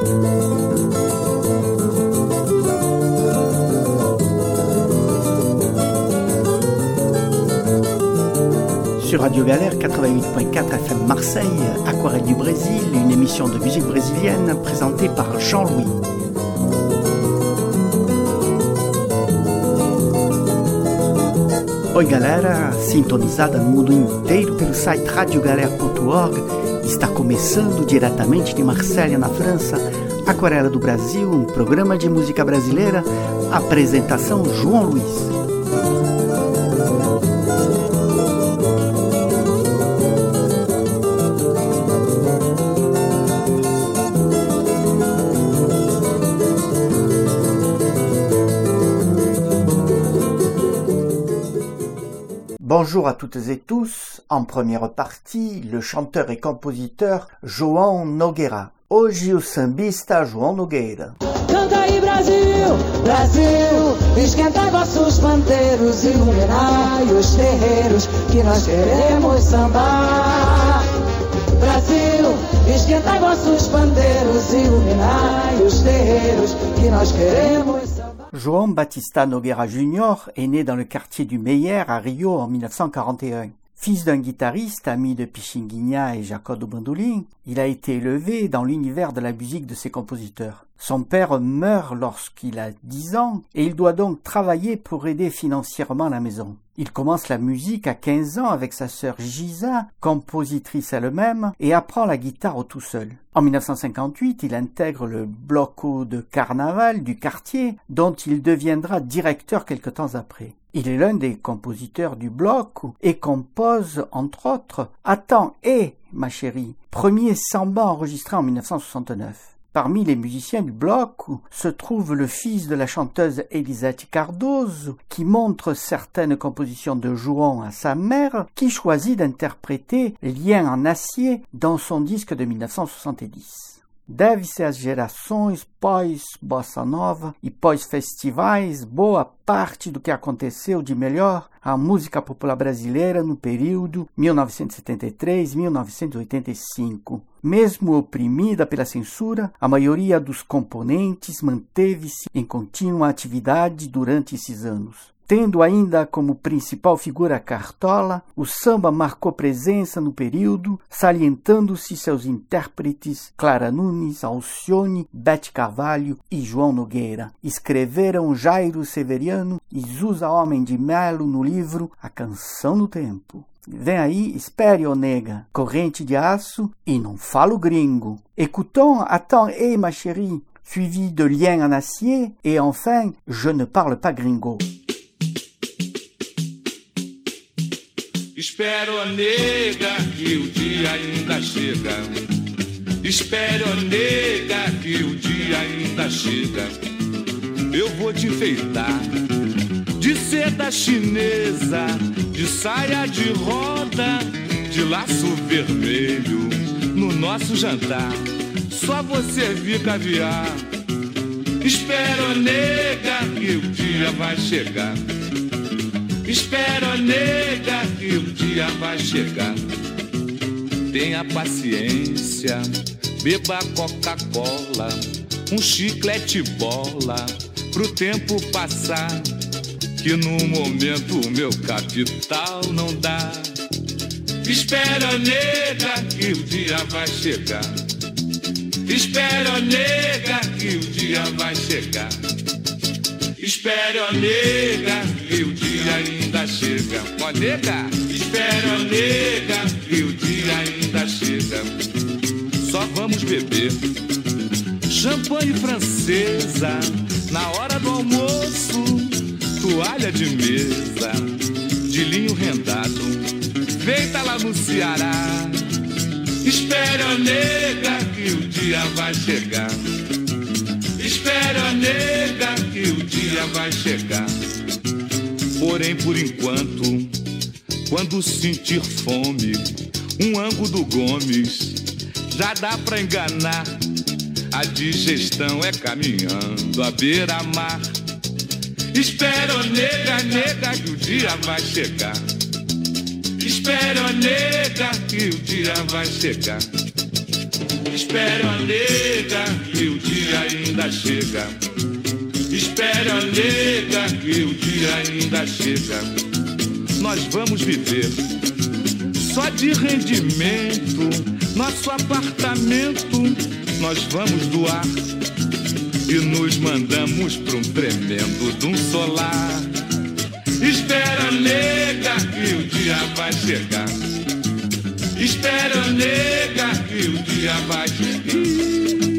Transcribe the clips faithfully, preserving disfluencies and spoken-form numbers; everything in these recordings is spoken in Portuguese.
Sur Radio Galère quatre-vingt-huit point quatre F M Marseille, Aquarelle du Brésil, une émission de musique brésilienne présentée par Jean-Louis. Oi galera, sintonizada no mundo inteiro pelo site radio galera ponto org, está começando diretamente de Marselha, na França, Aquarela do Brasil, um programa de música brasileira, apresentação João Luiz. Bonjour à toutes et tous. En première partie, le chanteur et compositeur João Nogueira. Hoje o sambista João Nogueira. Canta aí Brasil, Brasil, esquentai vossos pandeiros, iluminai os terreiros, que nós queremos sambar. Brasil, esquentai vossos pandeiros, iluminai os terreiros, que nós queremos sambar. João Batista Nogueira Júnior est né dans le quartier du Meyer à Rio en mille neuf cent quarante et un. Fils d'un guitariste, ami de Pixinguinha et Jacob do Bandolim, il a été élevé dans l'univers de la musique de ses compositeurs. Son père meurt lorsqu'il a dix ans et il doit donc travailler pour aider financièrement la maison. Il commence la musique à quinze ans avec sa sœur Giza, compositrice elle-même, et apprend la guitare tout seul. En mille neuf cent cinquante-huit, il intègre le bloco de carnaval du quartier, dont il deviendra directeur quelque temps après. Il est l'un des compositeurs du bloc et compose, entre autres, « Attends, hé, ma chérie », premier samba enregistré en mille neuf cent soixante-neuf. Parmi les musiciens du bloc se trouve le fils de la chanteuse Elisete Cardoso, qui montre certaines compositions de João à sa mère, qui choisit d'interpréter Lien en acier dans son disque de mille neuf cent soixante-dix. Deve-se às gerações pós-bossa nova e pós-festivais boa parte do que aconteceu de melhor à música popular brasileira no período mil novecentos e setenta e três a mil novecentos e oitenta e cinco. Mesmo oprimida pela censura, a maioria dos componentes manteve-se em contínua atividade durante esses anos. Tendo ainda como principal figura Cartola, o samba marcou presença no período, salientando-se seus intérpretes Clara Nunes, Alcione, Bete Carvalho e João Nogueira. Escreveram Jairo Severiano e Zusa Homem de Melo no livro A Canção no Tempo. Vem aí, espere, ô nega, corrente de aço e não falo gringo. Écoutons Attends, hé, ma chérie, suivi de Lien en acier et enfin Je ne parle pas gringo. Espero, nega, que o dia ainda chega. Espero, nega, que o dia ainda chega. Eu vou te enfeitar de seda chinesa, de saia de roda, de laço vermelho no nosso jantar. Só você vir caviar. Espero, nega, que o dia vai chegar. Espero, nega, que o dia vai chegar. Tenha paciência, beba Coca-Cola, um chiclete bola, pro tempo passar, que no momento o meu capital não dá. Espero, nega, que o dia vai chegar. Espero, nega, que o dia vai chegar. Espero, nega, que o dia ainda chega. Ó, nega, espero, nega, que o dia ainda chega. Só vamos beber champanhe francesa na hora do almoço, toalha de mesa de linho rendado, feita lá no Ceará. Espero, nega, que o dia vai chegar. Espero, nega, que o dia vai chegar. Porém, por enquanto, quando sentir fome, um ango do Gomes já dá pra enganar. A digestão é caminhando à beira-mar. Espero, nega, nega, que o dia vai chegar. Espero, nega, que o dia vai chegar. Espero, nega, que que o dia ainda chega. Espera, nega, que o dia ainda chega. Nós vamos viver só de rendimento. Nosso apartamento nós vamos doar e nos mandamos pra um tremendo de um solar. Espera, nega, que o dia vai chegar. Espera, nega, que o dia vai chegar.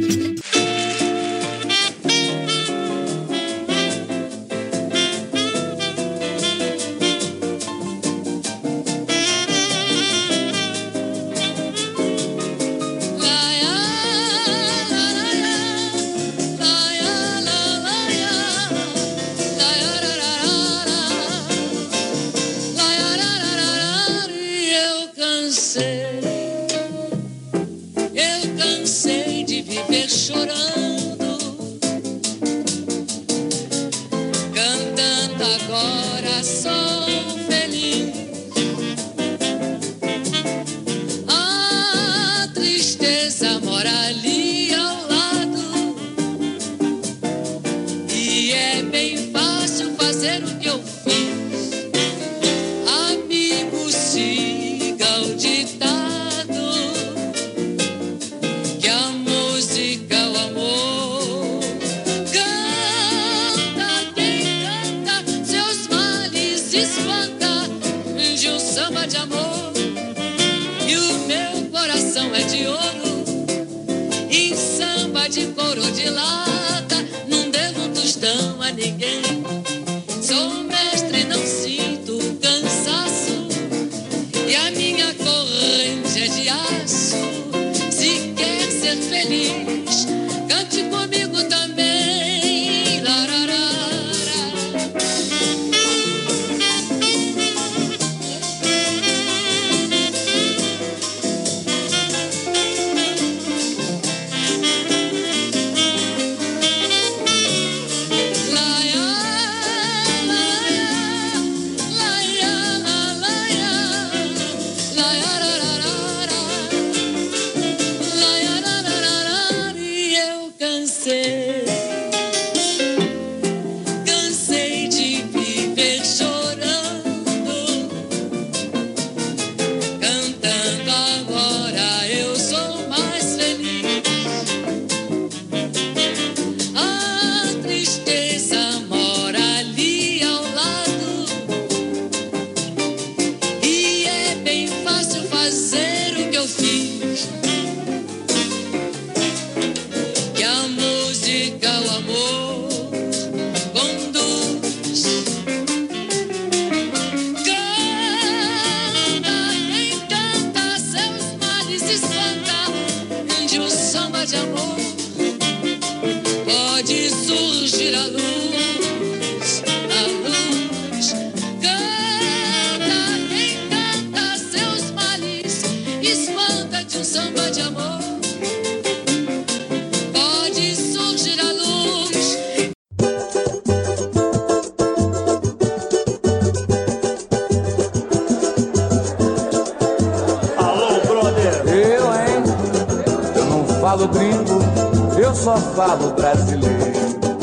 falo gringo, eu só falo brasileiro.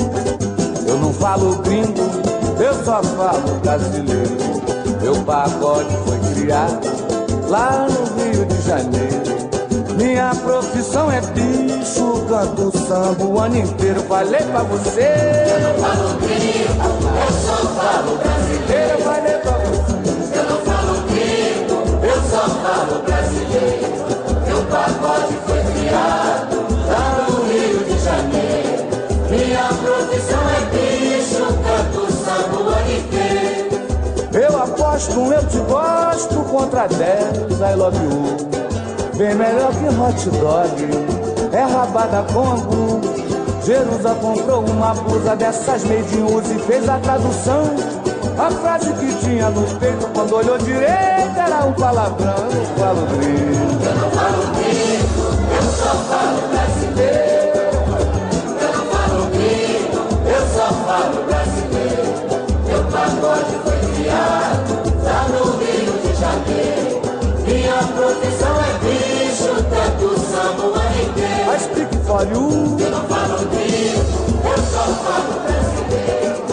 Eu não falo gringo, eu só falo brasileiro. Meu pagode foi criado lá no Rio de Janeiro. Minha profissão é bicho, canto samba o ano inteiro. Falei pra você. Eu não falo gringo, eu só falo brasileiro. Eu falei pra você. Eu não falo gringo, eu só falo brasileiro. Meu pagode foi criado lá no Rio de Janeiro. Minha profissão é bicho, canto samba o ano inteiro. Eu aposto um eu te gosto contra dez I love you. Bem melhor que hot dog, é rabada com angu. Jerusa comprou uma blusa dessas made in use e fez a tradução. A frase que tinha no peito quando olhou direito era um palavrão. Eu falo gringo. Eu não falo gringo, eu só falo brasileiro. Eu não falo gringo, eu só falo brasileiro. Meu pagode foi criado lá no Rio de Janeiro. Minha profissão é bicho, tanto samba o ano inteiro. I speak for you. Eu não falo gringo, eu só falo brasileiro.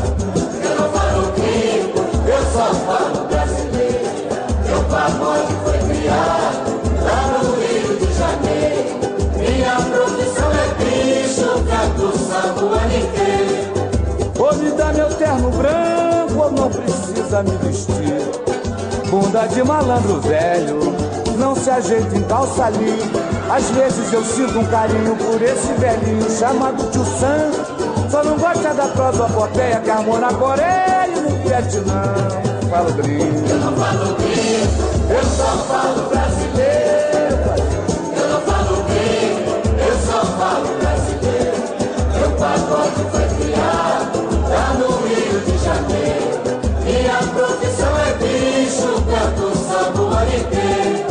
Eu não falo gringo, eu só falo brasileiro. Meu pagode foi criado lá no Rio de Janeiro. Minha profissão é bicho, canto samba o ano inteiro. Ou me dá meu terno branco, ou não precisa me vestir. Bunda de malandro velho, não se ajeita em calça livre. Às vezes eu sinto um carinho por esse velhinho chamado Tio Sam. Só não gosta da prosopopeia que armou na Coreia e no Vietnã. Falo gringo. Eu não falo gringo, eu só falo brasileiro. Eu não falo gringo, eu só falo brasileiro. Meu pagode foi criado lá no Rio de Janeiro. Minha profissão é bicho, canto samba o ano inteiro.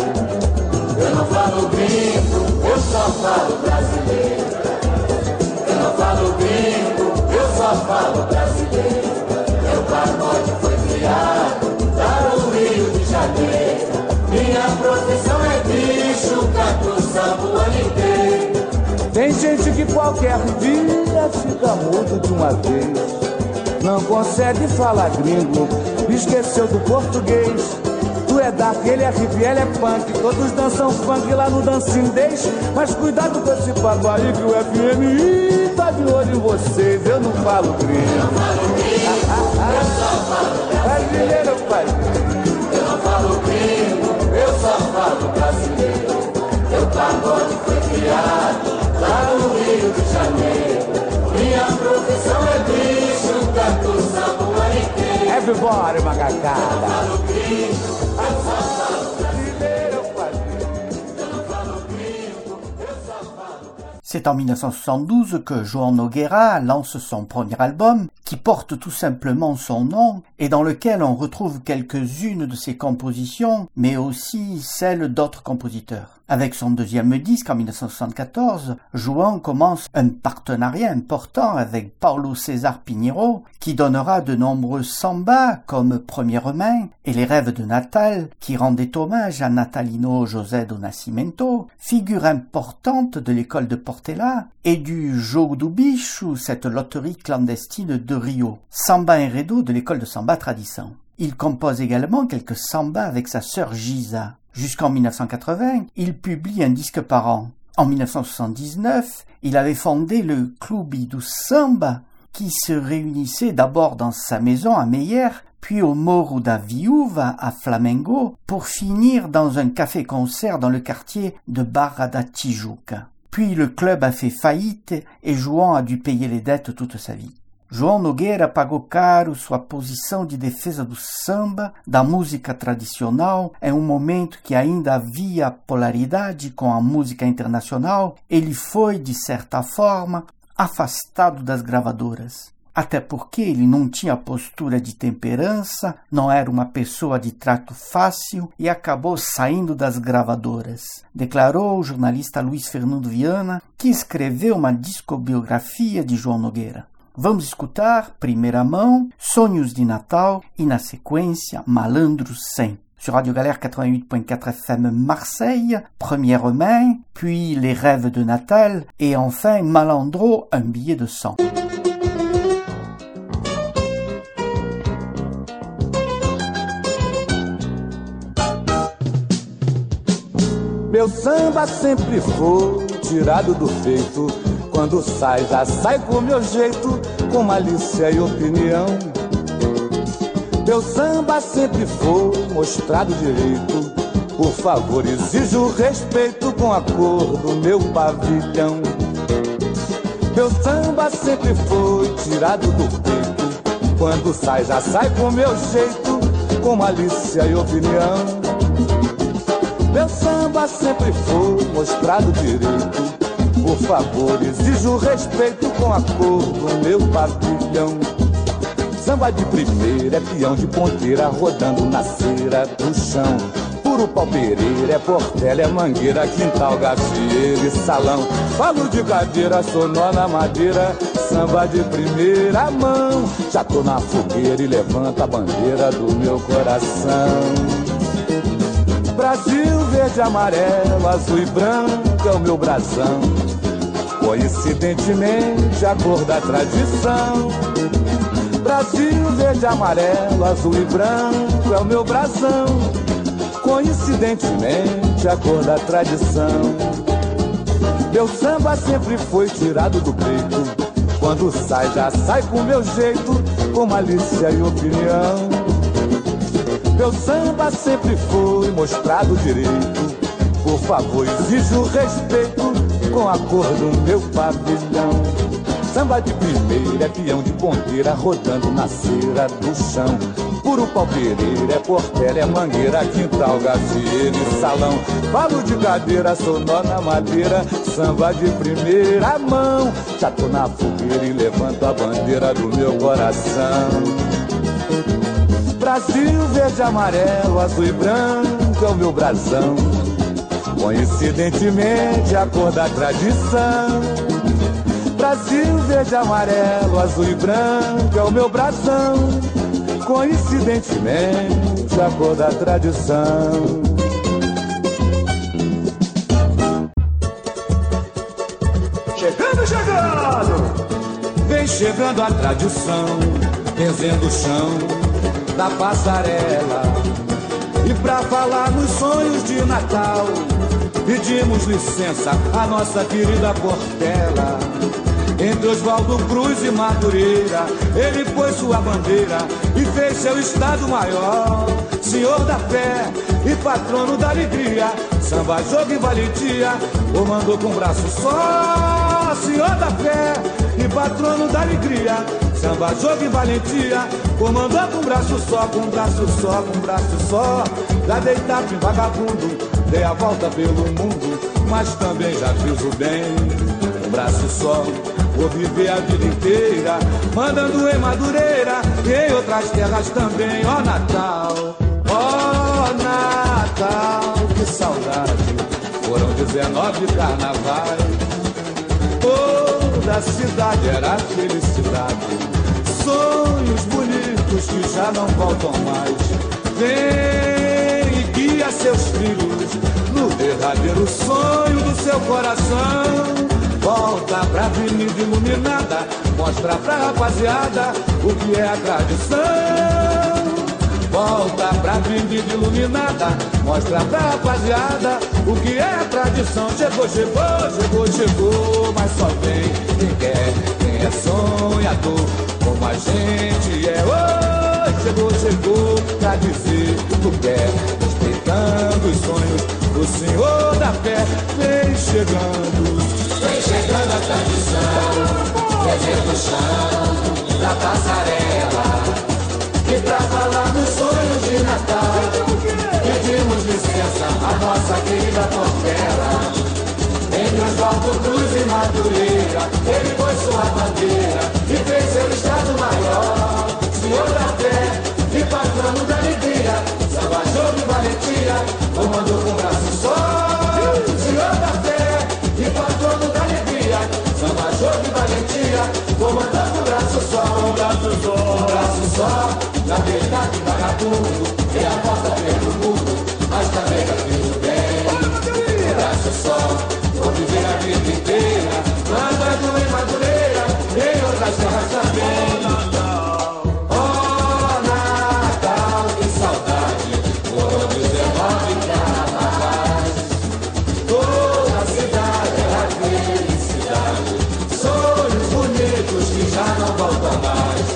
Eu não falo gringo, eu só falo brasileiro. Eu não falo gringo, eu só falo brasileiro. Meu pagode foi criado lá no Rio de Janeiro. Minha profissão é bicho, canto samba o ano inteiro. Tem gente que qualquer dia fica mudo de uma vez. Não consegue falar gringo, esqueceu do português. Tu é dark, ele é hip, ele é punk. Todos dançam funk lá no Dancing Days. Mas cuidado com esse papo aí que o F M I tá de olho em vocês. Eu não falo gringo. Eu não falo gringo, eu só falo brasileiro, pai. Eu não falo gringo, eu só falo brasileiro. Meu pagode foi criado lá no Rio de Janeiro. Minha profissão é bicho, canto samba o ano inteiro. Everybody, macacada. Eu não falo gringo, eu só falo brasileiro, pai. Eu não falo gringo, eu só falo brasileiro. C'est en mille neuf cent soixante-douze que João Nogueira lance son premier album, qui porte tout simplement son nom, et dans lequel on retrouve quelques-unes de ses compositions, mais aussi celles d'autres compositeurs. Avec son deuxième disque en mille neuf cent soixante-quatorze, João commence un partenariat important avec Paulo César Pinheiro, qui donnera de nombreux sambas comme Première Main et Les Rêves de Natal, qui rendaient hommage à Natalino José do Nascimento, figure importante de l'école de Portela, et du Jogo do Bicho, cette loterie clandestine de Rio, Samba Enredo de l'école de samba Tradição. Il compose également quelques sambas avec sa sœur Giza. Jusqu'en mille neuf cent quatre-vingts, il publie un disque par an. En mille neuf cent soixante-dix-neuf, il avait fondé le Clube do Samba, qui se réunissait d'abord dans sa maison à Meyer, puis au Morro da Viúva à Flamengo, pour finir dans un café-concert dans le quartier de Barra da Tijuca. Puis le club a fait faillite et João a dû payer les dettes toute sa vie. João Nogueira pagou caro sua posição de defesa do samba, da música tradicional, em um momento que ainda havia polaridade com a música internacional. Ele foi, de certa forma, afastado das gravadoras. Até porque ele não tinha postura de temperança, não era uma pessoa de trato fácil e acabou saindo das gravadoras, declarou o jornalista Luiz Fernando Viana, que escreveu uma discobiografia de João Nogueira. Vamos escutar, primeira mão, Sonhos de Natal e, na sequência, Malandro cem. Sur Radio Galère quatre-vingt-huit point quatre F M Marseille, Première Main, puis Les Rêves de Natal et enfin Malandro, un billet de cent. Meu samba sempre foi tirado do peito. Quando sai, já sai com meu jeito, com malícia e opinião. Meu samba sempre foi mostrado direito. Por favor, exijo respeito com a cor do meu pavilhão. Meu samba sempre foi tirado do peito. Quando sai, já sai com meu jeito, com malícia e opinião. Meu samba sempre foi mostrado direito. Por favor, exijo respeito com a cor do meu pavilhão. Samba de primeira é peão de ponteira rodando na cera do chão. Puro pau-pereira, é portela, é mangueira, quintal, gafieira e salão. Falo de cadeira, sou nó na madeira, samba de primeira mão. Já tô na fogueira e levanta a bandeira do meu coração. Brasil, verde, amarelo, azul e branco é o meu brasão. coincidentemente a cor da tradição. Brasil, verde, amarelo, azul e branco é o meu brasão. Coincidentemente a cor da tradição. Meu samba sempre foi tirado do peito. Quando sai, já sai com meu jeito, com malícia e opinião. Meu samba sempre foi mostrado direito. Por favor, exijo respeito com a cor do meu pavilhão. Samba de primeira é peão de ponteira rodando na cera do chão. Puro pau pereira, é portela, é mangueira, quintal, gazieira e salão. Falo de cadeira, sou nó na madeira, samba de primeira mão. Já tô na fogueira e levanto a bandeira do meu coração. Brasil, verde, amarelo, azul e branco é o meu brasão. Coincidentemente a cor da tradição. Brasil, verde, amarelo, azul e branco é o meu brasão. Coincidentemente a cor da tradição. Chegando, chegando! Vem chegando a tradição, benzendo o chão da passarela. E pra falar nos sonhos de Natal, pedimos licença à nossa querida Portela. Entre Oswaldo Cruz e Madureira, ele pôs sua bandeira e fez seu estado maior. Senhor da fé e patrono da alegria, samba, jogo e valentia, comandou com braço só. Senhor da fé e patrono da alegria, samba, jogo e valentia, comandou com braço só, com braço só, com braço só. Já dei tapa em vagabundo, dei a volta pelo mundo, mas também já fiz o bem. Com braço só, vou viver a vida inteira, mandando em Madureira e em outras terras também. Ó Natal, ó Natal, que saudade, foram dezenove carnavais. Toda a cidade era felicidade, sonhos bonitos que já não voltam mais. Vem e guia seus filhos no verdadeiro sonho do seu coração. Volta pra avenida iluminada, mostra pra rapaziada o que é a tradição. Volta pra avenida iluminada, mostra pra rapaziada o que é a tradição. Chegou, chegou, chegou, chegou, mas só vem quem quer, quem é sonhador, como a gente é. Oh, chegou, chegou, pra dizer o que quer, respeitando os sonhos do Senhor da fé. Vem chegando, vem chegando a tradição, fazendo o chão da passarela. E pra falar dos sonhos de Natal, pedimos licença à nossa querida Portela. Entre Oswaldo Cruz e Madureira, ele pôs sua bandeira e fez seu estado maior. Senhor da fé e patrono da alegria, samba, jogo e valentia, comandou com braço só. Senhor da fé e patrono da alegria, samba, jogo e valentia, comandando com braço só, com braço só, com braço só. Na verdade, vagabundo, e a volta pelo mundo, mas também já fiz o bem. Com braço só, vou viver a vida inteira, mandando em Madureira, em outras terras também. Oh, Natal, que saudade, foram dezenove carnavais. Toda a cidade era felicidade, sonhos bonitos que já não voltam mais.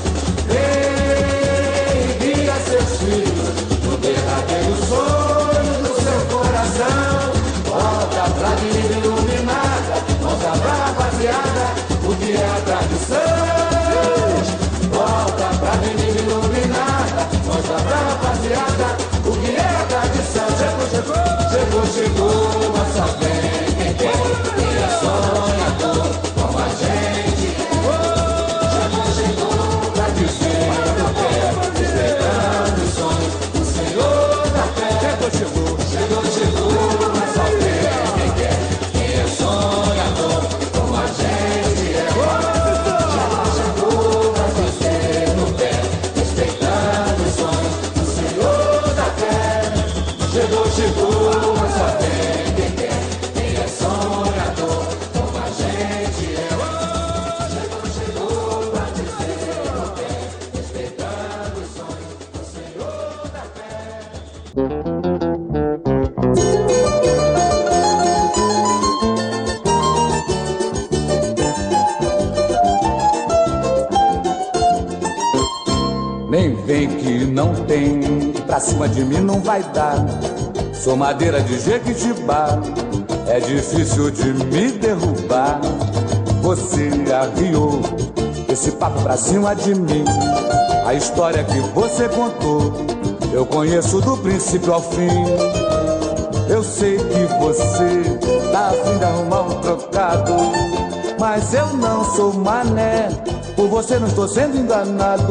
Seus filhos, no verdadeiro sonho do seu coração. Volta pra vida iluminada, mostra pra rapaziada o que é a tradição. Volta pra vida iluminada, mostra pra rapaziada o que é a tradição. Chegou, chegou, chegou, chegou, mas só vem quem quer, quem é sonhador, como a gente. Chegou, chegou, pra dizer o que é. Chegou, chegou, chegou, mas só vem quem quer, quem é sonhador, como a gente é. vem que não tem, pra cima de mim não vai dar. Sou madeira de Jequitibá, é difícil de me derrubar. Você arriou esse papo pra cima de mim. A história que você contou, eu conheço do princípio ao fim. Eu sei que você tá a fim de arrumar um trocado, mas eu não sou mané, por você não estou sendo enganado.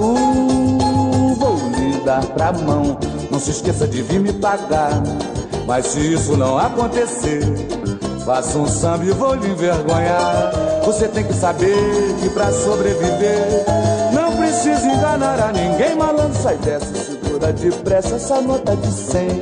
Vou lhe dar pra mão, não se esqueça de vir me pagar. Mas se isso não acontecer, faça um samba e vou lhe envergonhar. Você tem que saber que pra sobreviver não precisa enganar a ninguém. Malandro, sai dessa, segura depressa essa nota de cem.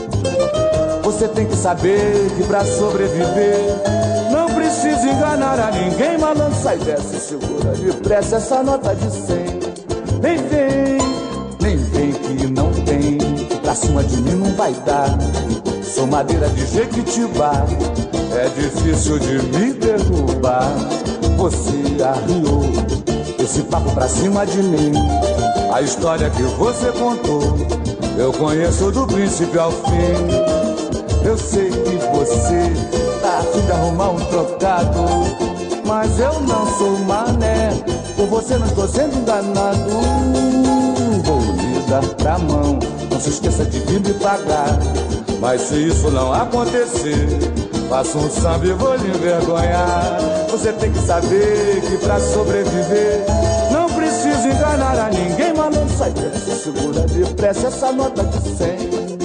Você tem que saber que pra sobreviver não precisa enganar a ninguém. Malandro, sai dessa, segura depressa essa nota de cem. Nem vem, nem vem que não tem, que pra cima de mim não vai dar. Sou madeira de Jequitibá, é difícil de me derrubar. Você arriou esse papo pra cima de mim. A história que você contou, eu conheço do princípio ao fim. Eu sei que você tá a fim de arrumar um trocado, mas eu não sou mané, por você não estou sendo enganado. Vou lhe dar pra mão, não se esqueça de vir me pagar. Mas se isso não acontecer, faça um samba e vou lhe envergonhar. Você tem que saber que pra sobreviver não precisa enganar a ninguém. Malandro, sai dessa, segura depressa essa nota de cem.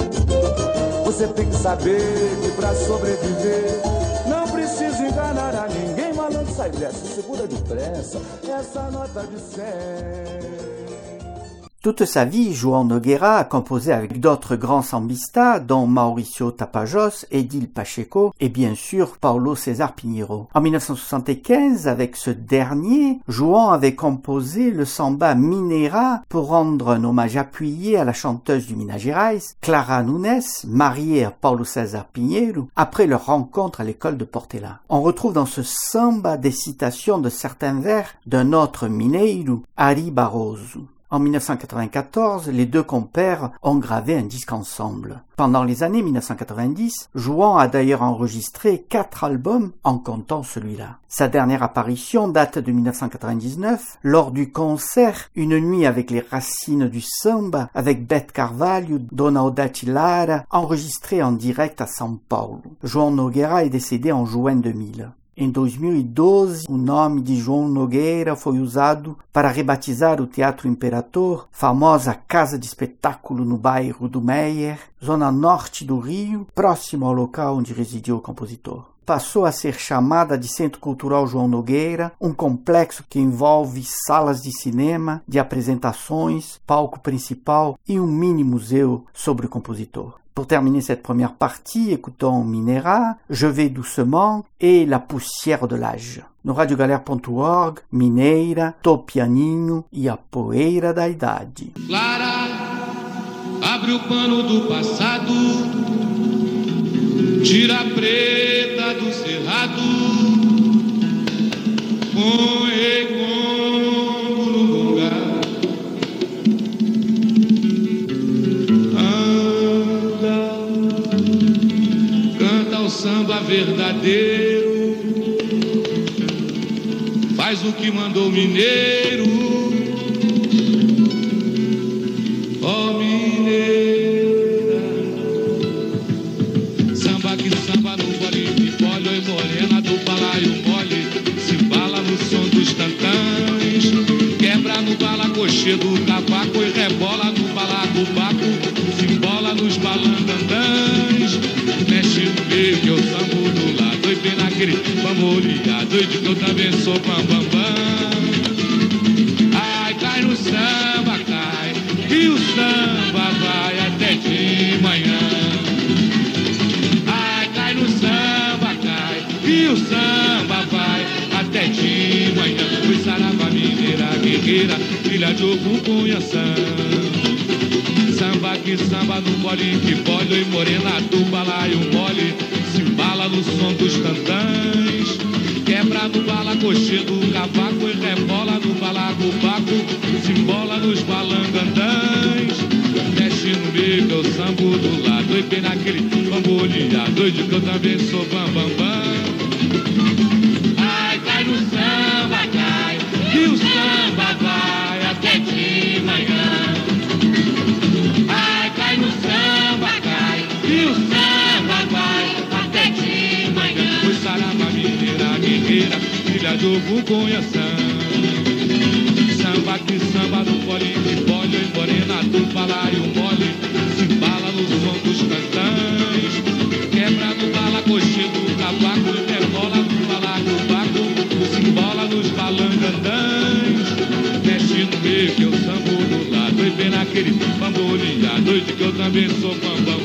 Você tem que saber que pra sobreviver não precisa enganar a ninguém. Malandro, sai dessa, segura depressa essa nota de cem. Toute sa vie, João Nogueira a composé avec d'autres grands sambistas, dont Mauricio Tapajós, Edil Pacheco et bien sûr Paulo César Pinheiro. En mille neuf cent soixante-quinze, avec ce dernier, João avait composé le samba Mineira pour rendre un hommage appuyé à la chanteuse du Minas Gerais, Clara Nunes, mariée à Paulo César Pinheiro, après leur rencontre à l'école de Portela. On retrouve dans ce samba des citations de certains vers d'un autre mineiro, Ari Barroso. En mille neuf cent quatre-vingt-quatorze, les deux compères ont gravé un disque ensemble. Pendant les années mille neuf cent quatre-vingt-dix, João a d'ailleurs enregistré quatre albums en comptant celui-là. Sa dernière apparition date de mille neuf cent quatre-vingt-dix-neuf, lors du concert Une nuit avec les racines du samba avec Beth Carvalho, Dona Odete Lara, enregistré en direct à São Paulo. João Nogueira est décédé en juin deux mille. Em dois mil e doze, o nome de João Nogueira foi usado para rebatizar o Teatro Imperator, famosa casa de espetáculo no bairro do Meier, zona norte do Rio, próximo ao local onde residiu o compositor. Passou a ser chamada de Centro Cultural João Nogueira, um complexo que envolve salas de cinema, de apresentações, palco principal e um mini museu sobre o compositor. Pour terminer cette première partie, écoutons Mineira, Je vais doucement et La poussière de l'âge. No radio galera ponto org, Mineira, Tô pianinho e a poeira da idade. Clara, abre o pano do passado, tira a preta do cerrado, põe como no lugar. Samba verdadeiro, faz o que mandou o mineiro, ó mineira. Samba que samba no bolinho de bolho, oi morena do balaio mole, se bala no som dos tantãs, quebra no balacochê do cavaco e rebola no balacobaco, se embola nos balangandãs, mexe no meio que eu sambo do lado, e bem naquele vamos ligado, e de que eu também sou bam bam bam. Ai, cai no samba, cai, e o samba vai até de manhã. Ai, cai no samba, cai, e o samba vai até de manhã. Fui sarava mineira, guerreira, filha de Ocupunhação. Samba que samba no bolinho que bole, e morena do balaio mole, se embala no som dos tantãs, quebra no balacochê do cavaco e rebola no balacobaco, se embola nos balangandãs. nega, eu sambo do lado. E bem naquele bamboleado, doido que eu também sou bam, bam, bam. Ai, cai no samba, cai, e o samba vai até de manhã. Ai, cai no samba, cai, e o samba vai até de manhã. Foi sarava mineira, guerreira, filha do Buconhação. Samba que samba do pole de pole, oi morena do balaio mole, se embala no som dos cantães, quebra no bala, coxinha do cavaco, rebola no balaio baco, se embola nos balangandãs, mexe no meio que eu sambo do lado, e bem naquele bamboleado, doido que eu também sou bam, bam,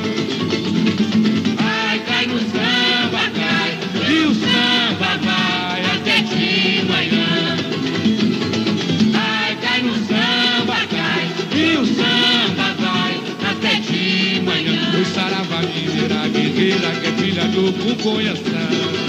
bam. Ai, cai no samba, cai, e o samba vai até de manhã. No samba cai, e o samba vai até de manhã. O sarava mineira, guerreira, que é filha do Buconhação.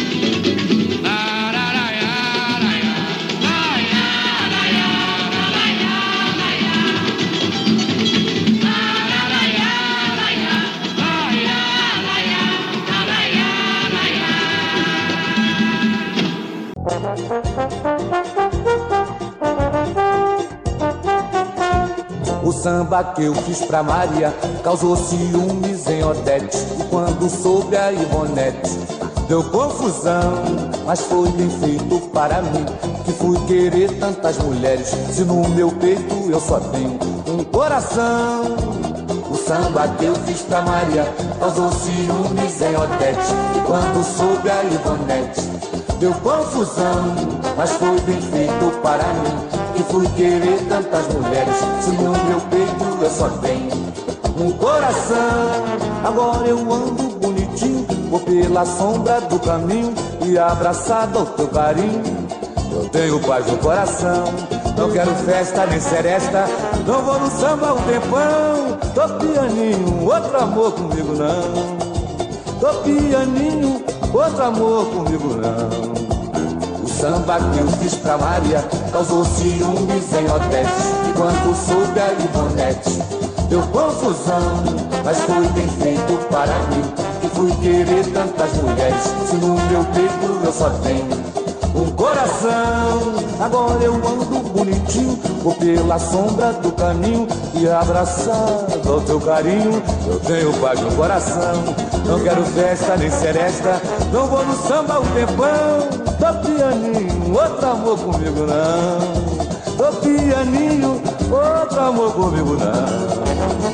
O samba que eu fiz pra Maria causou ciúmes em Odete, e quando soube a Ivonete deu confusão. Mas foi bem feito para mim, que fui querer tantas mulheres, se no meu peito eu só tenho um coração. O samba que eu fiz pra Maria causou ciúmes em Odete, e quando soube a Ivonete deu confusão. Mas foi bem feito para mim, que fui querer tantas mulheres, se no meu peito eu só tenho um coração. Agora eu ando bonitinho, vou pela sombra do caminho, e abraçado ao teu carinho eu tenho paz no coração. Não quero festa nem seresta, não vou no samba um tempão. Tô pianinho, outro amor comigo não. Tô pianinho, outro amor comigo não. O samba que eu fiz pra Maria causou ciúmes em Odete, e quando soube a Ivonete deu confusão. Mas foi bem feito para mim, que fui querer tantas mulheres, se no meu peito eu só tenho um coração. Agora eu ando bonitinho, vou pela sombra do caminho, e abraçado ao teu carinho eu tenho paz no coração. Não quero festa nem seresta, não vou no samba um tempão. Tô pianinho, outro amor comigo não. Tô pianinho, outro amor comigo não.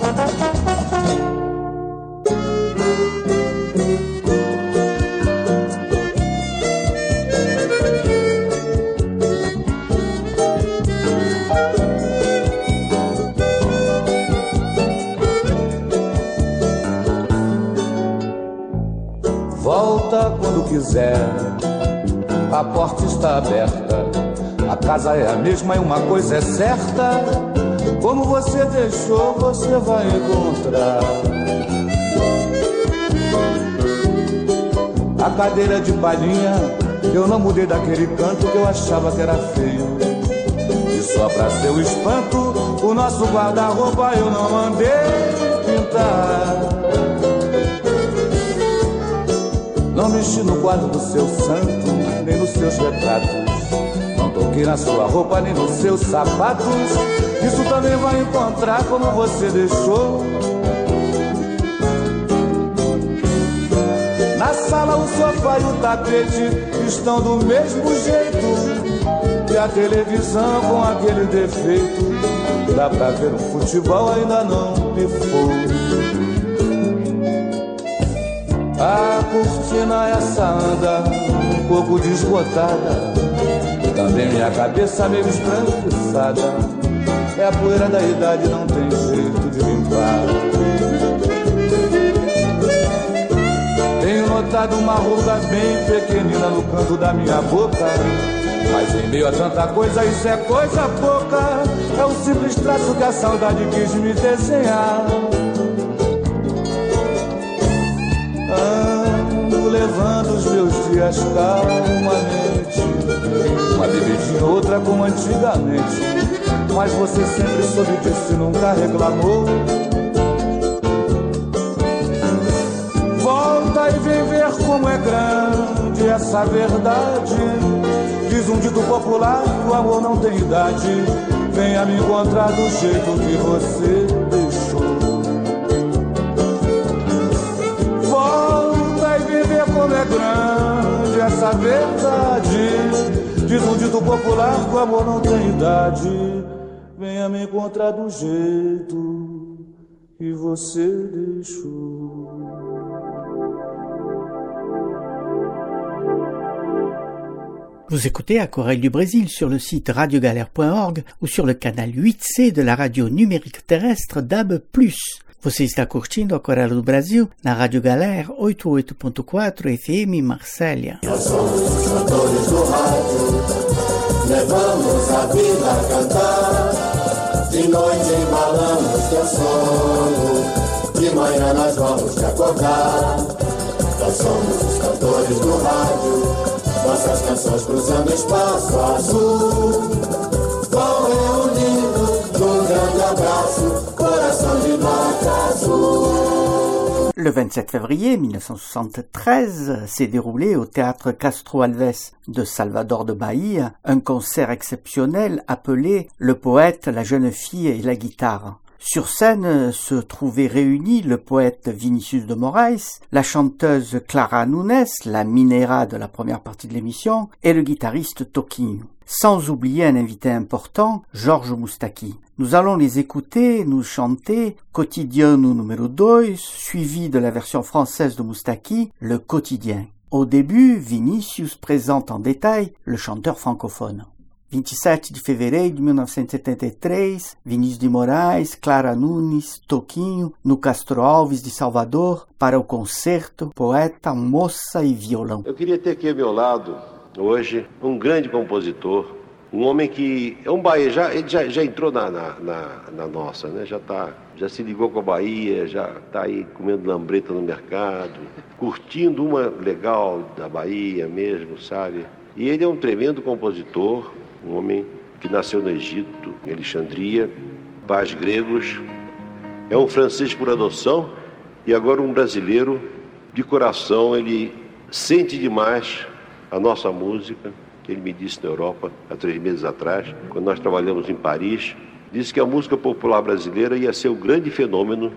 Volta quando quiser, a porta está aberta, a casa é a mesma e uma coisa é certa: como você deixou, você vai encontrar. A cadeira de palhinha eu não mudei daquele canto que eu achava que era feio, e só pra seu espanto o nosso guarda-roupa eu não mandei pintar. Não mexi no quadro do seu santo, nem nos seus retratos. Não toquei na sua roupa, nem nos seus sapatos. Isso também vai encontrar como você deixou. Na sala o sofá e o tapete estão do mesmo jeito, e a televisão com aquele defeito. Dá pra ver um futebol, ainda não pifou. A cortina essa anda um pouco desbotada, também minha cabeça meio esbranquiçada. É a poeira da idade, não tem jeito de limpar. Tenho notado uma ruga bem pequenina no canto da minha boca, mas em meio a tanta coisa isso é coisa pouca. É um simples traço que a saudade quis me desenhar. Ando levando os meus dias calmamente, uma bebidinha, outra como antigamente. Mas você sempre soube disso e nunca reclamou. e vem ver como é grande essa verdade. Diz um dito popular que o amor não tem idade. Venha me encontrar do jeito que você deixou. Volta e vem ver como é grande essa verdade. Diz um dito popular que o amor não tem idade. Venha me encontrar do jeito que você deixou. Vous écoutez Aquarelle du Brésil sur le site radio galère point org ou sur le canal huit C de la radio numérique terrestre D A B plus. Você está curtindo Aquarelle do Brasil na Rádio Galera oitenta e oito ponto quatro F M Marsella. Nós somos os cantores do rádio, levamos a vida a cantar. De noite embalamos teu sono, de manhã nós vamos te acordar. Nós somos os cantores do rádio, nossas canções cruzando espaço azul, vão reunindo num grande abraço, coração de nota azul. Le vingt-sept février mille neuf cent soixante-treize s'est déroulé au théâtre Castro Alves de Salvador de Bahia un concert exceptionnel appelé Le poète, la jeune fille et la guitare. Sur scène se trouvaient réunis le poète Vinicius de Moraes, la chanteuse Clara Nunes, la minera de la première partie de l'émission, et le guitariste Toquinho. Sans oublier un invité important, Jorge Moustaki. Nous allons les écouter, nous chanter Cotidiano numéro deux, suivi de la version française de Moustaki, Le Quotidien. Au début, Vinicius présente en détail le chanteur francophone. vinte e sete de fevereiro de mil novecentos e setenta e três, Vinícius de Moraes, Clara Nunes, Toquinho, no Castro Alves de Salvador, para o concerto Poeta, Moça e Violão. Eu queria ter aqui ao meu lado, hoje, um grande compositor, um homem que é um Bahia, já, ele já, já entrou na, na, na, na nossa, né? já, tá, já se ligou com a Bahia, já está aí comendo lambreta no mercado, curtindo uma legal da Bahia mesmo, sabe? E ele é um tremendo compositor, um homem que nasceu no Egito, em Alexandria, pais gregos, é um francês por adoção e agora um brasileiro de coração. Ele sente demais a nossa música. Ele me disse na Europa, há três meses atrás, quando nós trabalhamos em Paris, disse que a música popular brasileira ia ser o grande fenômeno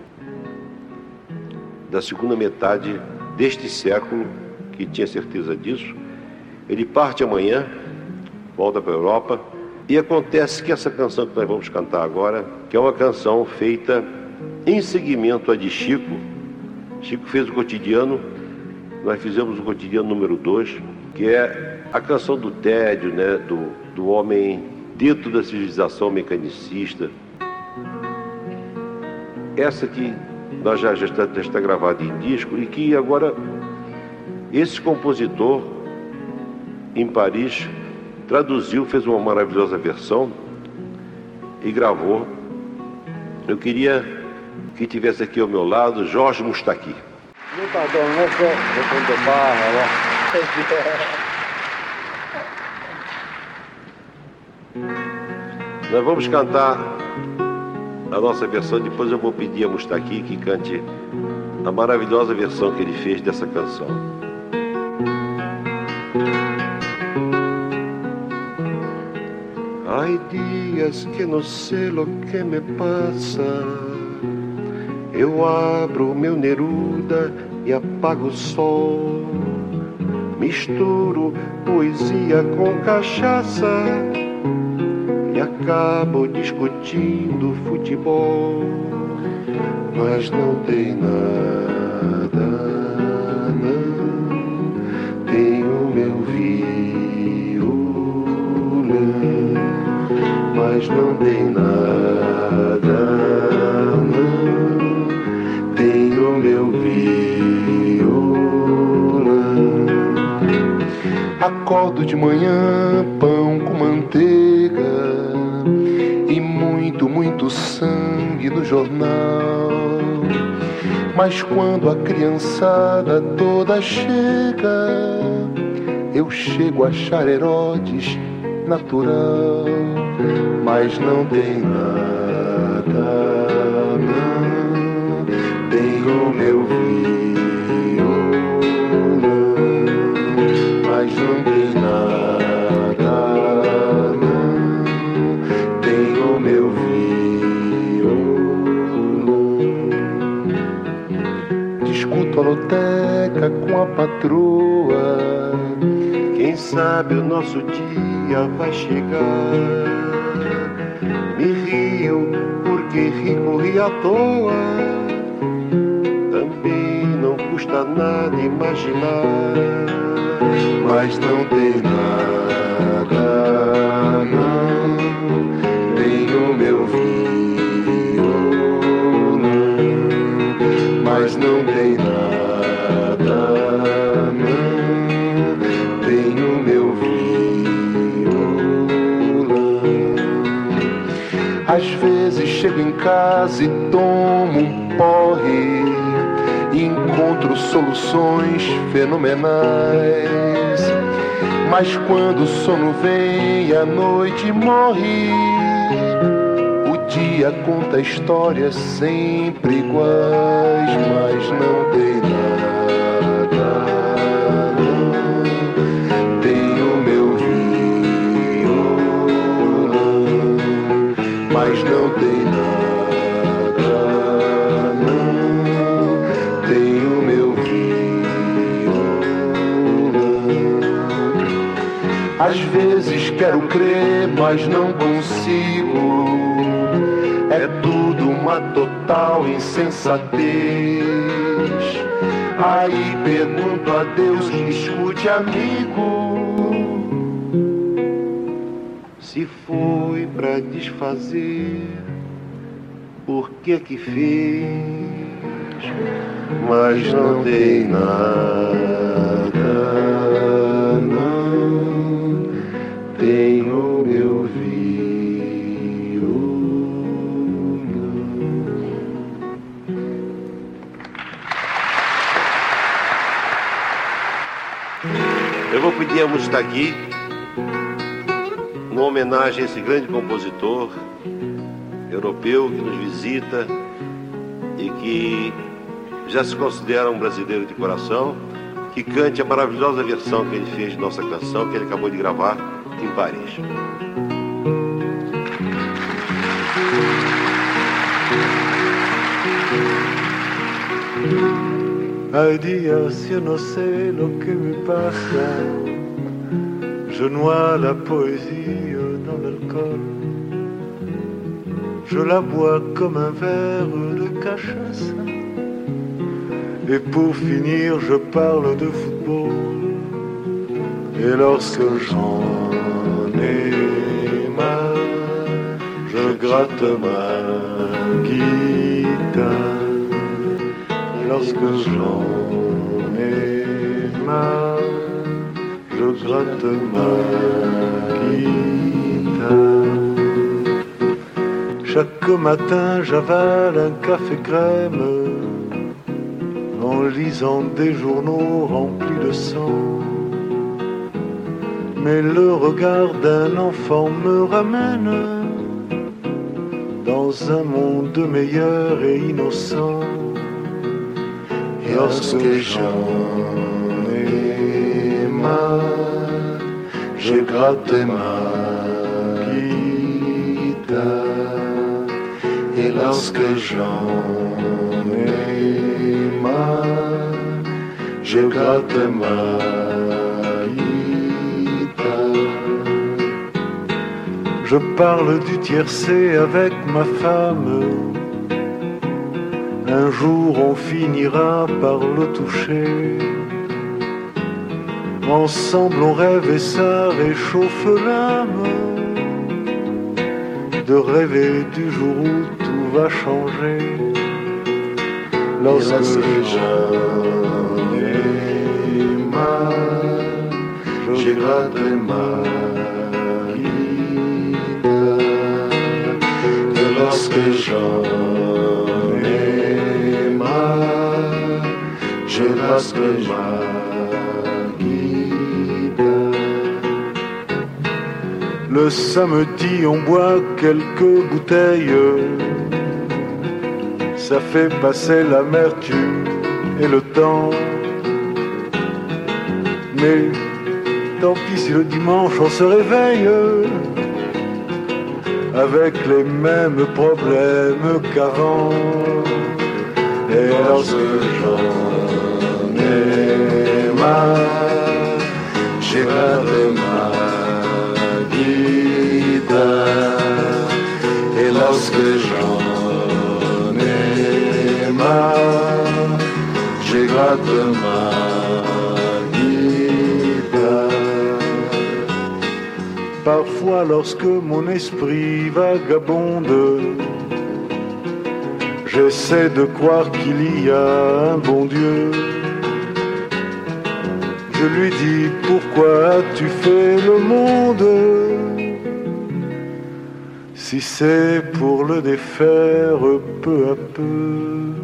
da segunda metade deste século, que tinha certeza disso. Ele parte amanhã, volta para a Europa, e acontece que essa canção que nós vamos cantar agora, que é uma canção feita em seguimento à de Chico. Chico fez o Cotidiano, nós fizemos o Cotidiano número dois, que é a canção do tédio, né, do, do homem dentro da civilização mecanicista. Essa que nós já, já, está, já está gravada em disco e que agora esse compositor em Paris traduziu, fez uma maravilhosa versão e gravou. Eu queria que tivesse aqui ao meu lado Jorge Moustaki. Não, pardon, não é barra lá. Nós vamos cantar a nossa versão, depois eu vou pedir a Moustaki que cante a maravilhosa versão que ele fez dessa canção. Hay dias que não sei o que me passa. Eu abro meu Neruda e apago o sol. Misturo poesia com cachaça e acabo discutindo futebol. Mas não tem nada, não. Tenho meu violão, mas não tem nada, não. Tenho meu violão. Acordo de manhã, pão com manteiga e muito, muito sangue no jornal. Mas quando a criançada toda chega, eu chego a achar Herodes natural. Mas não tem nada, não. Tenho meu violão, mas não tem nada, não. Tenho meu violão. Discuto a loteca com a patroa. Quem sabe o nosso dia vai chegar. Me rio porque rico ri à toa. Também não custa nada imaginar. Mas não tem nada, não. Tenho meu violão. Mas não tem nada, não. Tenho meu violão. Às vezes chego em casa e tomo um porre. Encontro soluções fenomenais. Mas quando o sono vem e a noite morre, o dia conta histórias sempre iguais. Mas não tem nada, não. Tenho meu violão. Mas não tem nada. Às vezes quero crer, mas não consigo. É tudo uma total insensatez. Aí pergunto a Deus, escute, amigo. Se foi pra desfazer, por que que fez? Mas não tem nada, não. Tenho meu violão. Eu vou pedir a música aqui, uma homenagem a esse grande compositor europeu que nos visita e que já se considera um brasileiro de coração, que cante a maravilhosa versão que ele fez de nossa canção, que ele acabou de gravar em Paris. Hay días yo no sé lo que me pasa, je noie la poésie dans l'alcool, je la bois comme un verre de cachaça, et pour finir je parle de football, et lorsque j'en ai marre, je gratte ma guitare. Lorsque j'en ai marre, je gratte ma guitare. Chaque matin j'avale un café crème en lisant des journaux remplis de sang. Mais le regard d'un enfant me ramène dans un monde meilleur et innocent. Lorsque j'en ai marre, je gratte ma guitare. Et lorsque j'en ai marre, je gratte ma guitare. Je parle du tiercé avec ma femme. Un jour on finira par le toucher. Ensemble on rêve et ça réchauffe l'âme. De rêver du jour où tout va changer. Lorsque j'en ai marre, je gratte ma guitare. Et lorsque j'en je rasque ma guitare. Le samedi on boit quelques bouteilles, ça fait passer l'amertume et le temps. Mais tant pis si le dimanche on se réveille avec les mêmes problèmes qu'avant. Et lorsque j'en ai marre, j'ai gardé ma guitare. Et lorsque j'en ai marre, j'ai gardé ma Parfois lorsque mon esprit vagabonde, j'essaie de croire qu'il y a un bon Dieu. Je lui dis pourquoi tu fais le monde, si c'est pour le défaire peu à peu.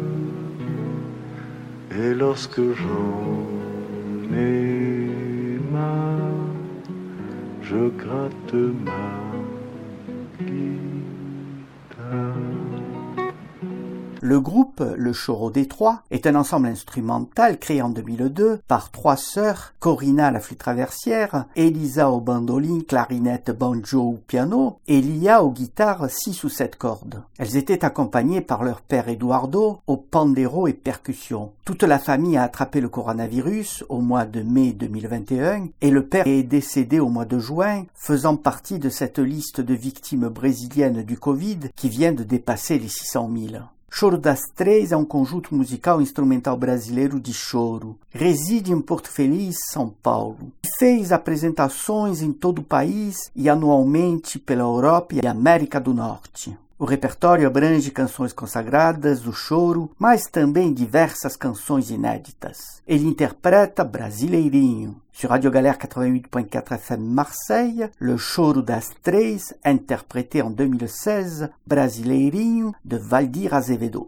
Et lorsque j'en ai marre, je gratte ma guitare. Le groupe Le Choro des Trois est un ensemble instrumental créé en deux mille deux par trois sœurs, Corinna à la flûte traversière, Elisa au bandoline, clarinette, banjo ou piano, et Lia aux guitares six ou sept cordes. Elles étaient accompagnées par leur père Eduardo au pandero et percussion. Toute la famille a attrapé le coronavirus au mois de mai deux mille vingt et un et le père est décédé au mois de juin, faisant partie de cette liste de victimes brésiliennes du Covid qui vient de dépasser les six cent mille. Choro das Três é um conjunto musical instrumental brasileiro de choro. Reside em Porto Feliz, São Paulo. Fez apresentações em todo o país e anualmente pela Europa e América do Norte. O repertório abrange canções consagradas do choro, mas também diversas canções inéditas. Ele interpreta Brasileirinho. Sur Radio Galère quatre-vingt-huit point quatre F M Marseille, le Choro das Três, interprété en deux mille seize, Brasileirinho de Valdir Azevedo.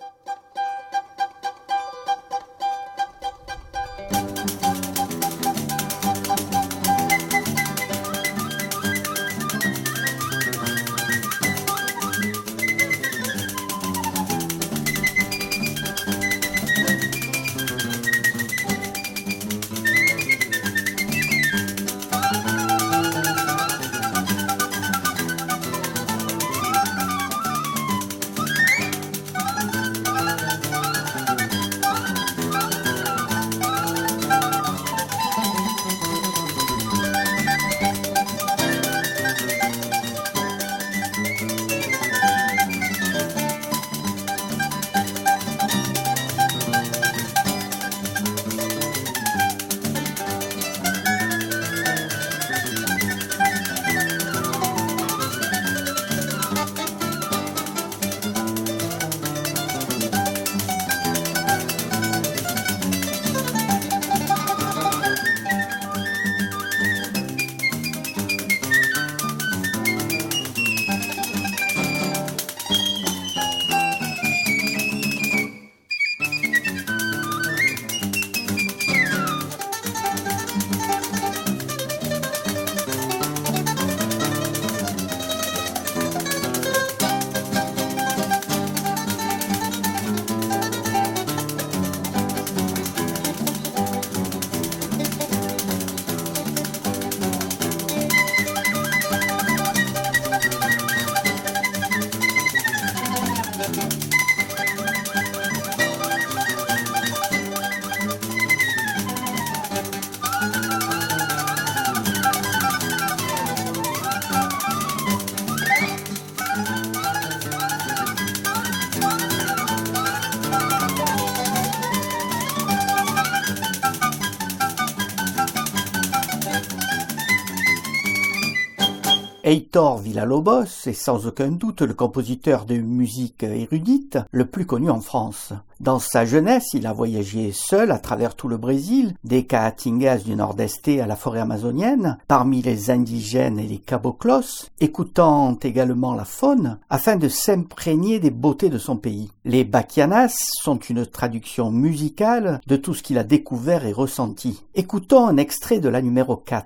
Heitor Villa-Lobos est sans aucun doute le compositeur de musique érudite le plus connu en France. Dans sa jeunesse, il a voyagé seul à travers tout le Brésil, des Caatingas du Nord-Est à la forêt amazonienne, parmi les indigènes et les caboclos, écoutant également la faune, afin de s'imprégner des beautés de son pays. Les Baquianas sont une traduction musicale de tout ce qu'il a découvert et ressenti. Écoutons un extrait de la numéro quatre.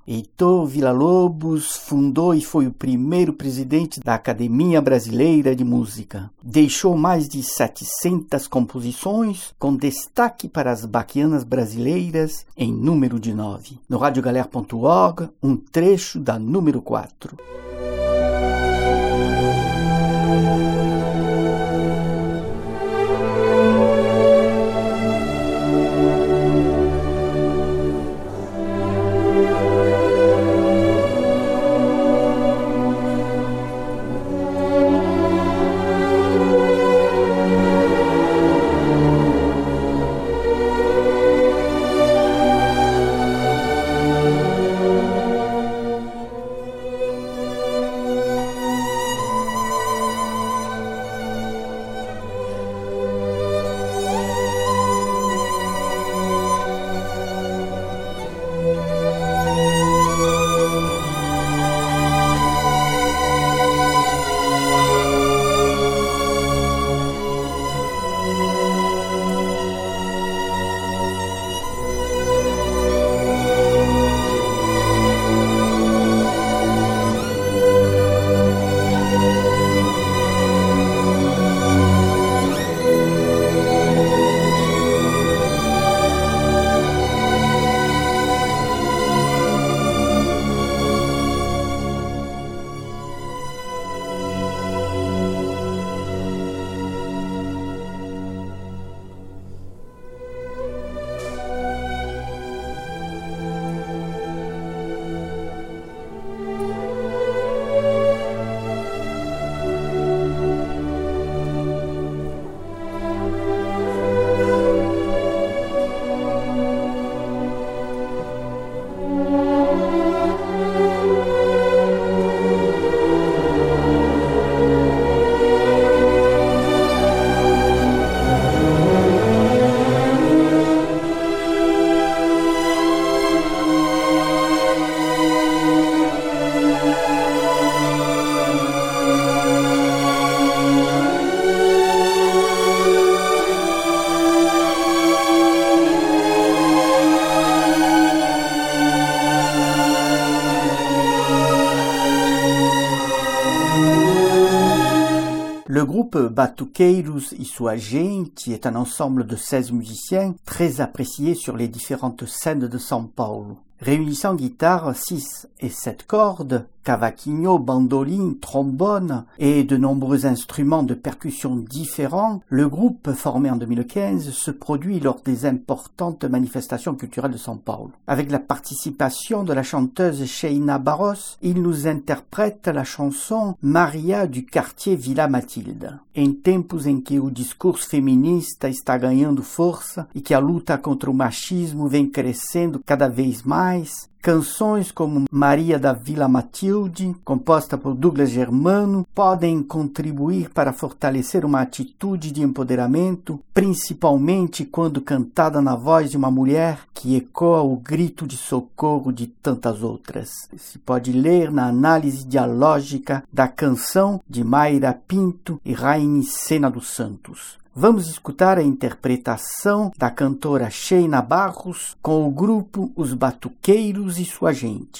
Heitor Villa-Lobos fundou e foi o primeiro presidente da Academia Brasileira de Música. Deixou mais de setecentas composições, com destaque para as baquianas brasileiras, em número de nove. No radiogalera ponto org, um trecho da número quatro. Le groupe Batuqueiros e sua gente est un ensemble de seize musiciens très appréciés sur les différentes scènes de São Paulo. Réunissant guitare, six et sept cordes, cavaquinho, bandoline, trombone et de nombreux instruments de percussion différents, le groupe formé en deux mille quinze se produit lors des importantes manifestations culturelles de São Paulo. Avec la participation de la chanteuse Sheina Barros, il nous interprète la chanson Maria du quartier Vila Matilde. Em tempos em que o discurso feminista está ganhando força e que a luta contra o machismo vem crescendo cada vez mais, canções como Maria da Vila Matilde, composta por Douglas Germano, podem contribuir para fortalecer uma atitude de empoderamento, principalmente quando cantada na voz de uma mulher que ecoa o grito de socorro de tantas outras. Se pode ler na análise dialógica da canção de Mayra Pinto e Raine Sena dos Santos. Vamos escutar a interpretação da cantora Sheina Barros com o grupo Os Batuqueiros e sua gente.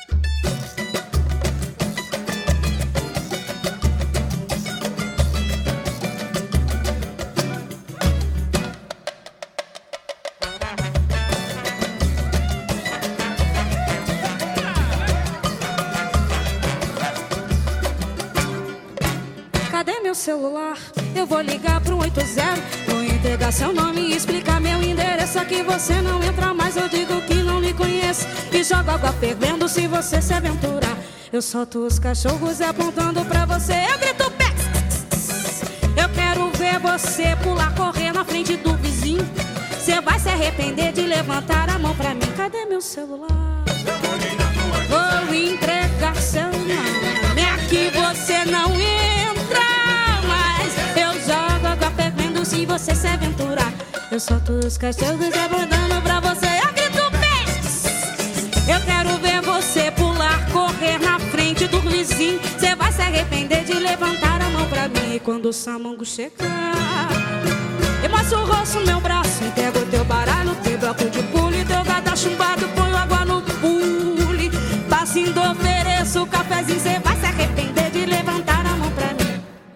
Cadê meu celular? Eu vou ligar pro um oito zero, vou entregar seu nome e explicar meu endereço. Aqui você não entra mais, eu digo que não lhe conheço e jogo água fervendo se você se aventurar. Eu solto os cachorros apontando pra você, eu grito pé. Eu quero ver você pular, correr na frente do vizinho. Você vai se arrepender de levantar a mão pra mim. Cadê meu celular? Vou entregar seu nome, aqui você não entra mais. Eu jogo água fervendo se você se aventurar. Eu solto os cachorros abandando pra você, eu grito pé. Eu quero ver você pular, correr na frente do vizinho. Você vai se arrepender de levantar a mão pra mim. E quando o Samango chegar, eu mostro o rosto, meu braço, entrego teu baralho, teu bloco de pule, teu gata chumbado, ponho água no pule. cafezinho, cê vai se arrepender de levantar a mão pra mim.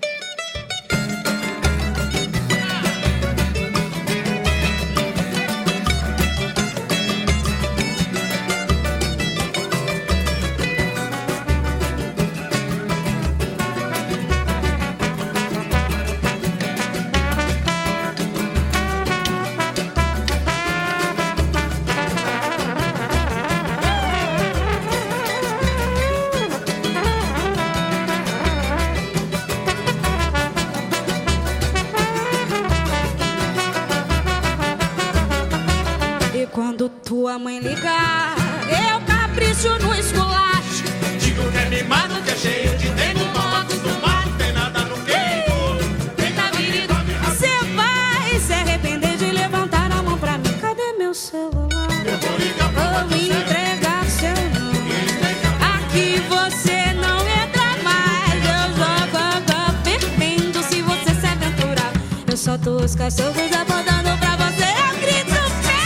Quando tua mãe ligar, eu capricho no esculacho. Digo que é mimado, que é cheio de tempo, mal acostumado, tem nada no queimo, tem na vida. Você vai se arrepender de levantar a mão pra mim. Cadê meu celular? Eu vou ligar pra Vou entregar seu nome. Aqui você não entra mais. Eu jogo água fervendo se você se aventurar. Eu solto os cachorros abordando pra você. Eu grito.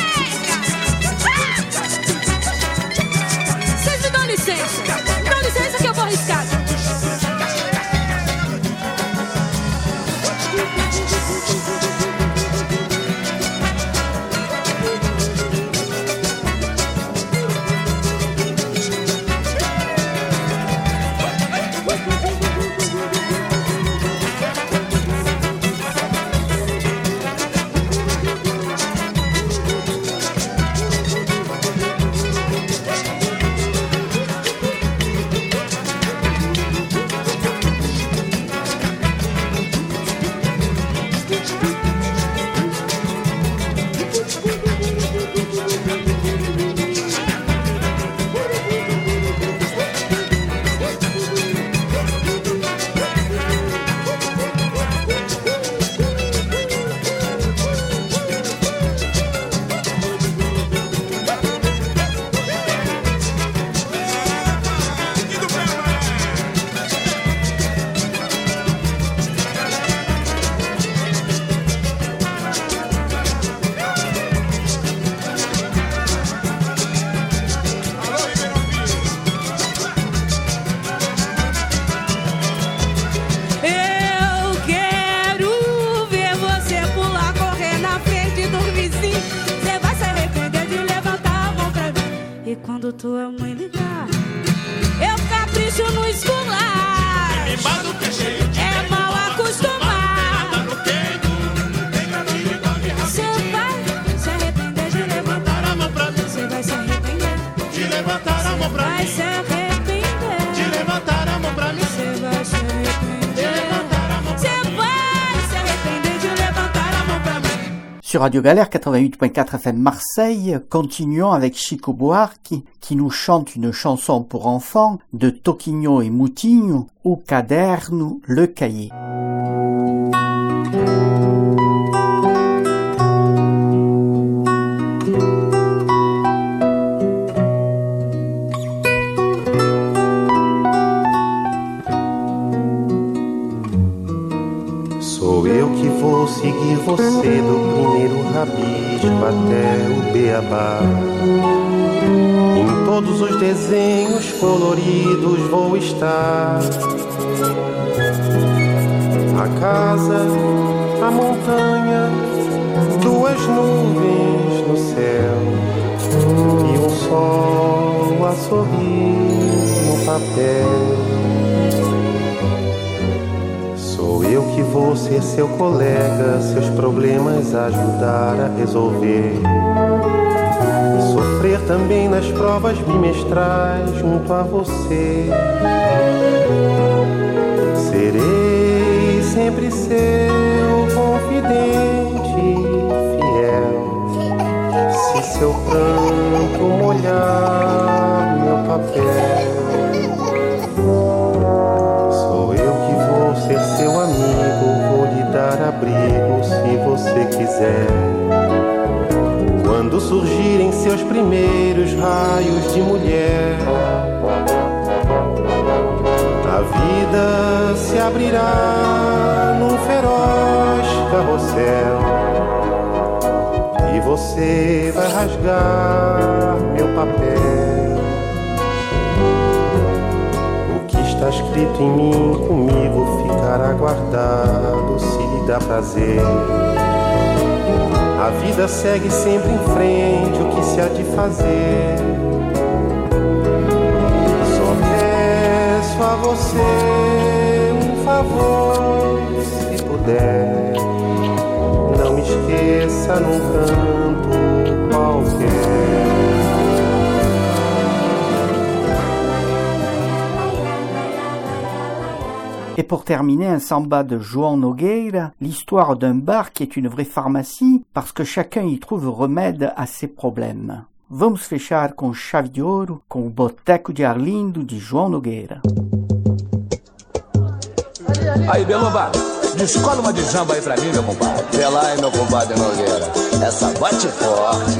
Dá licença que eu vou arriscar. Quando tua mãe ligar, eu capricho no escolar. É mimado, que é cheio de É tempo, mal acostumado. tem nada no queimo, tem na vida. Você vai se arrepender de levantar a mão pra mim. Você vai se arrepender De levantar a mão pra Vai mim. se arrepender De levantar a mão pra mim. Você vai se arrepender De levantar a mão pra Você mim. vai se arrepender de levantar a mão pra mim. Sur Radio Galère quatre-vingt-huit point quatre F M Marseille, continuons avec Chico Buarque qui, qui nous chante une chanson pour enfants de Toquinho et Moutinho, O Caderno, le cahier. Sou eu que vou seguir você do primeiro rabisco até o beabá. Em todos os desenhos coloridos vou estar. A casa, a montanha, duas nuvens no céu e um sol a sorrir no papel. Sou eu que vou ser seu colega, seus problemas ajudar a resolver. Sofrer também nas provas bimestrais junto a você. Serei sempre seu confidente fiel, se seu pranto molhar meu papel. Ser seu amigo, vou lhe dar abrigo se você quiser. Quando surgirem seus primeiros raios de mulher, a vida se abrirá num feroz carrossel e você vai rasgar meu papel. está escrito em mim, comigo ficará guardado, se lhe dá prazer. A vida segue sempre em frente, o que se há de fazer? Só peço a você um favor, se puder, não me esqueça num canto qualquer. Et pour terminer, un samba de João Nogueira, l'histoire d'un bar qui est une vraie pharmacie parce que chacun y trouve remède à ses problèmes. Vamos fechar com chave de ouro com o Boteco de Arlindo de João Nogueira. Aí, Belomba, descola uma de jamba aí pra mim, meu compadre. Vê lá, hein, meu compadre Nogueira, essa bate forte.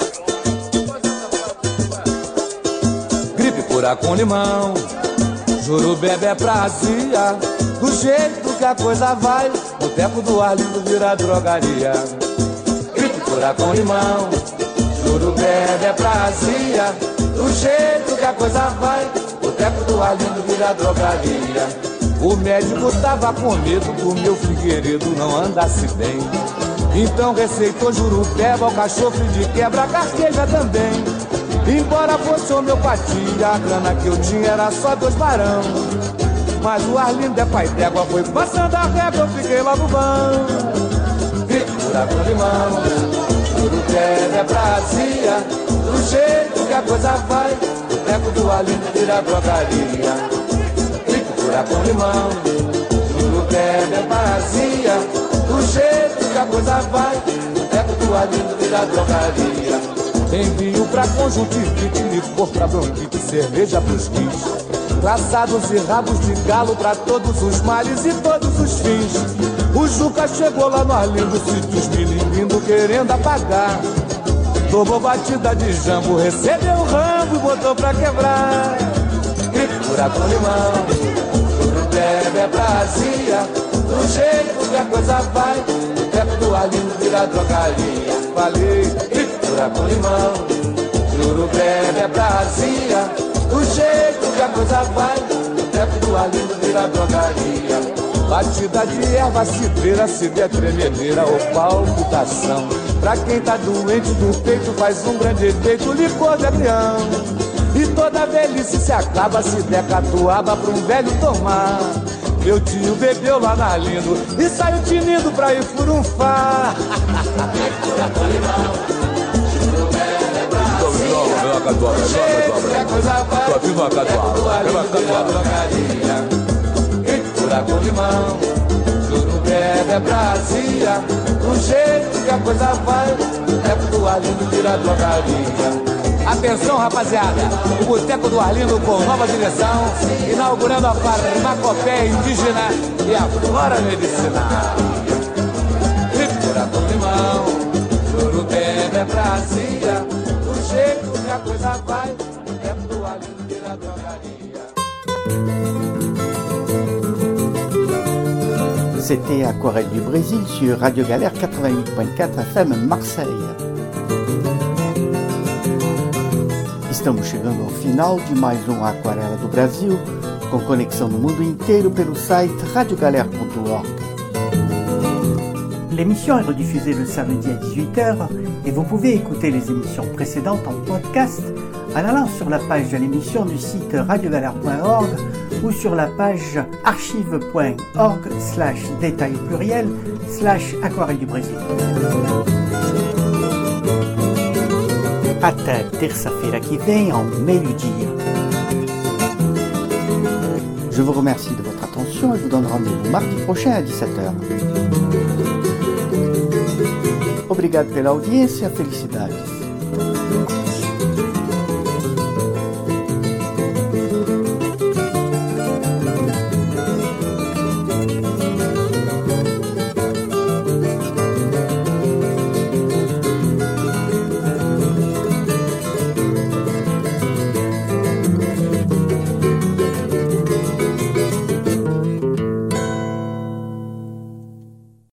Gripe curar com limão, Jurubebe é pra azia, do jeito que a coisa vai, Boteco do Arlindo vira drogaria. Gripe curar com limão, Jurubebe é pra azia, do jeito que a coisa vai, Boteco do Arlindo vira drogaria. O médico tava com medo do meu Figueiredo não andasse bem, então receitou jurubeba, alcachofre de quebra, carqueja também. Embora fosse homeopatia, a grana que eu tinha era só dois barão. Mas o Arlindo é pai d'égua, foi passando a régua, eu fiquei logo bom. Gripe cura com limão, jurubeba é pra azia, do jeito que a coisa vai, o teco do Arlindo vira drogaria. Gripe cura com limão, jurubeba é pra azia, do jeito que a coisa vai, o teco do Arlindo vira drogaria. Envio pra conjuntivite, licor pra bronquite, cerveja pros quis, traçados e rabos de galo pra todos os males e todos os fins. O Juca chegou lá no Arlindo, sítios milindo querendo apagar. Tomou batida de jambo, recebeu o rambo e botou pra quebrar. Gripe cura com limão, Jurubebe é pra azia, do jeito que a coisa vai, o teco do Arlindo vira drogaria. Falei, gripe cura com limão, Jurubebe é pra azia, do jeito que a coisa vai, o teco do Arlindo vira drogaria. Batida de erva cidreira, cibia tremedeira ou palpitação. Pra quem tá doente do peito faz um grande efeito, licor de avião. E toda velhice se acaba se der catuaba pra um velho tomar. Meu tio bebeu lá na Arlindo e saiu tinindo pra ir furunfar. Com limão, Jurubebe é pra azia, do jeito que a coisa vai, o teco do Arlindo vira drogaria. Atenção, rapaziada, o Boteco do Arlindo com nova direção, inaugurando a farmacopeia indígena e a flora medicinal. Cura com limão, Jurubebe é pra azia, do jeito que a coisa vai, o teco do Arlindo vira drogaria. C'était Aquarelle du Brésil sur Radio Galère quatre-vingt-huit point quatre F M Marseille. Estamos chegando ao final de mais um Aquarela do Brasil, com conexão no mundo inteiro pelo site radio galère point org. L'émission est rediffusée le samedi à dix-huit heures et vous pouvez écouter les émissions précédentes en podcast en allant sur la page de l'émission du site radio galère point org ou sur la page archive point org slash détail pluriel slash aquarelle du Brésil. Até terça-feira que vem, ao meio-dia. Je vous remercie de votre attention et je vous donne rendez-vous mardi prochain à dix-sept heures. Obrigado pela audiência, felicidades.